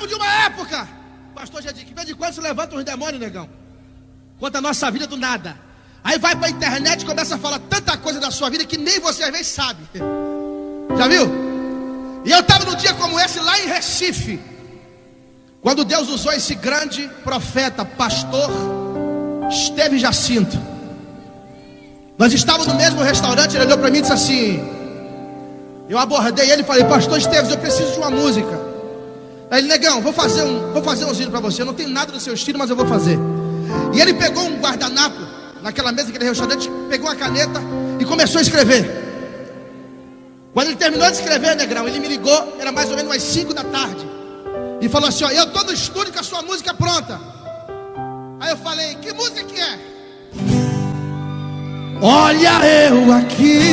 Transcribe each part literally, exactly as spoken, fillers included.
lembro de uma época, pastor Jadir, que de vez em quando se levanta uns demônios, negão, conta a nossa vida do nada. Aí vai pra internet e começa a falar tanta coisa da sua vida que nem você às vezes sabe. Já viu? E eu estava num dia como esse lá em Recife, quando Deus usou esse grande profeta, pastor Esteve Jacinto. Nós estávamos no mesmo restaurante, ele olhou para mim e disse assim, eu abordei ele e falei, pastor Esteves, eu preciso de uma música. Aí ele, negão, vou fazer um, vou fazer um vídeo para você, eu não tenho nada do seu estilo, mas eu vou fazer. E ele pegou um guardanapo, naquela mesa, naquele restaurante, pegou uma caneta e começou a escrever. Quando ele terminou de escrever, negrão, ele me ligou, era mais ou menos umas cinco da tarde, e falou assim, ó, eu estou no estúdio com a sua música pronta. Aí eu falei, que música que é? Olha eu aqui,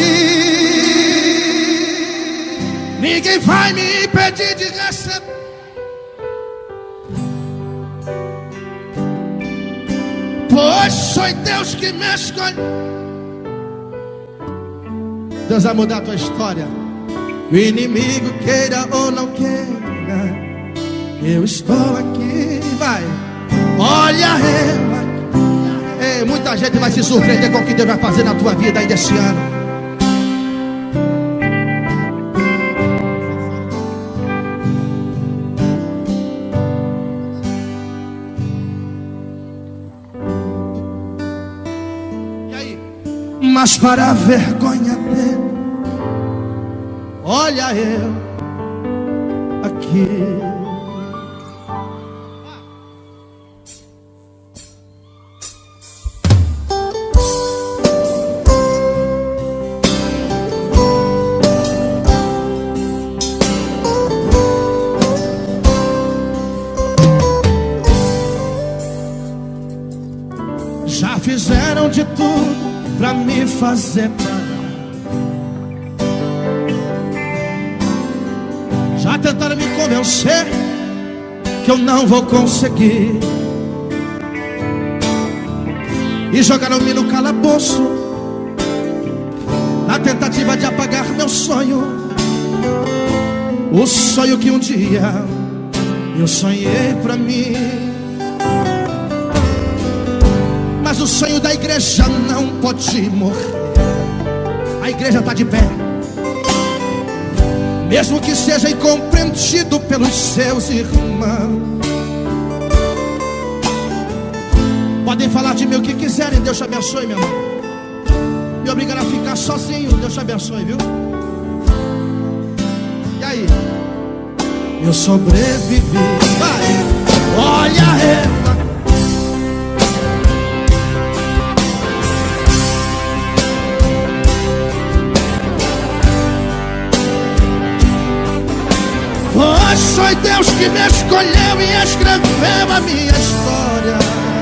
ninguém vai me impedir de receber. Pois foi Deus que me escolheu. Deus vai mudar a tua história. O inimigo queira ou não queira, eu estou aqui, vai. Olha eu aqui. Ei, muita gente vai se surpreender com o que Deus vai fazer na tua vida ainda esse ano. E aí? Mas para a vergonha dele, olha eu aqui. Já fizeram de tudo pra me fazer parar. Já tentaram me convencer que eu não vou conseguir, e jogaram-me no calabouço na tentativa de apagar meu sonho. O sonho que um dia eu sonhei pra mim. Mas o sonho da igreja não pode morrer. A igreja está de pé, mesmo que seja incompreendido pelos seus irmãos. Podem falar de mim o que quiserem, Deus te abençoe, meu irmão. Me obrigaram a ficar sozinho, Deus te abençoe, viu? E aí? Eu sobrevivi. Vai. Olha ela. Pois foi Deus que me escolheu e escreveu a minha história.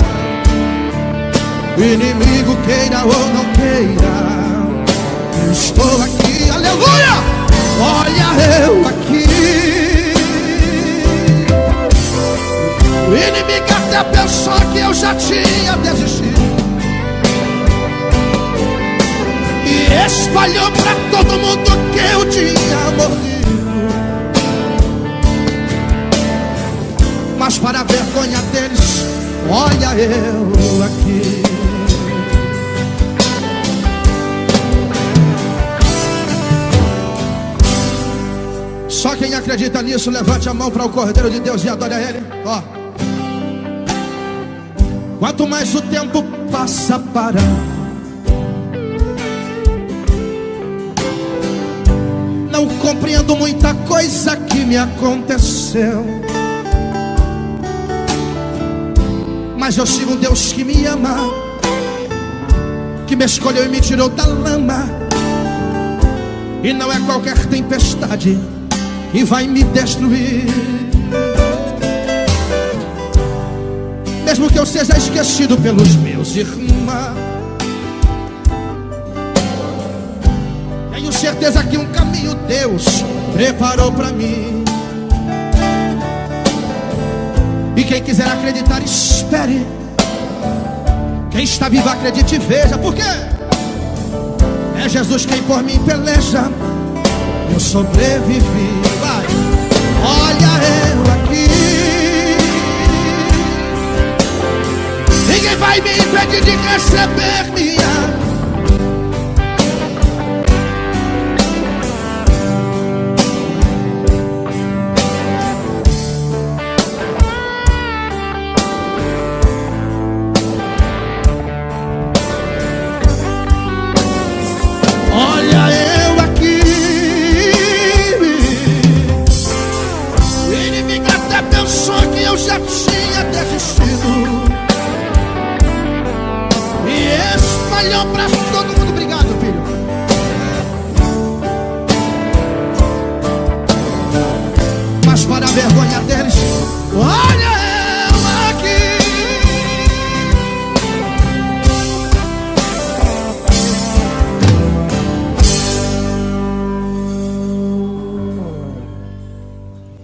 O inimigo queira ou não queira, eu estou aqui, aleluia! Olha eu aqui. O inimigo até pensou que eu já tinha desistido e espalhou pra todo mundo que eu tinha morrido. Mas para a vergonha deles, olha eu aqui. Só quem acredita nisso, levante a mão para o Cordeiro de Deus e adore a Ele. Ó. Quanto mais o tempo passa para, não compreendo muita coisa que me aconteceu, mas eu sigo um Deus que me ama, que me escolheu e me tirou da lama. E não é qualquer tempestade que vai me destruir. Mesmo que eu seja esquecido pelos meus irmãos, tenho certeza que um caminho Deus preparou para mim. E quem quiser acreditar, espere. Quem está vivo, acredite e veja. Por quê? É Jesus quem por mim peleja. Eu sobrevivi. Vai. Olha eu aqui. vai me impedir de receber minha. Olha eu aqui, o inimigo até pensou que eu já tinha desistido e espalhou pra todo mundo. Obrigado, filho. Mas para a vergonha deles, olha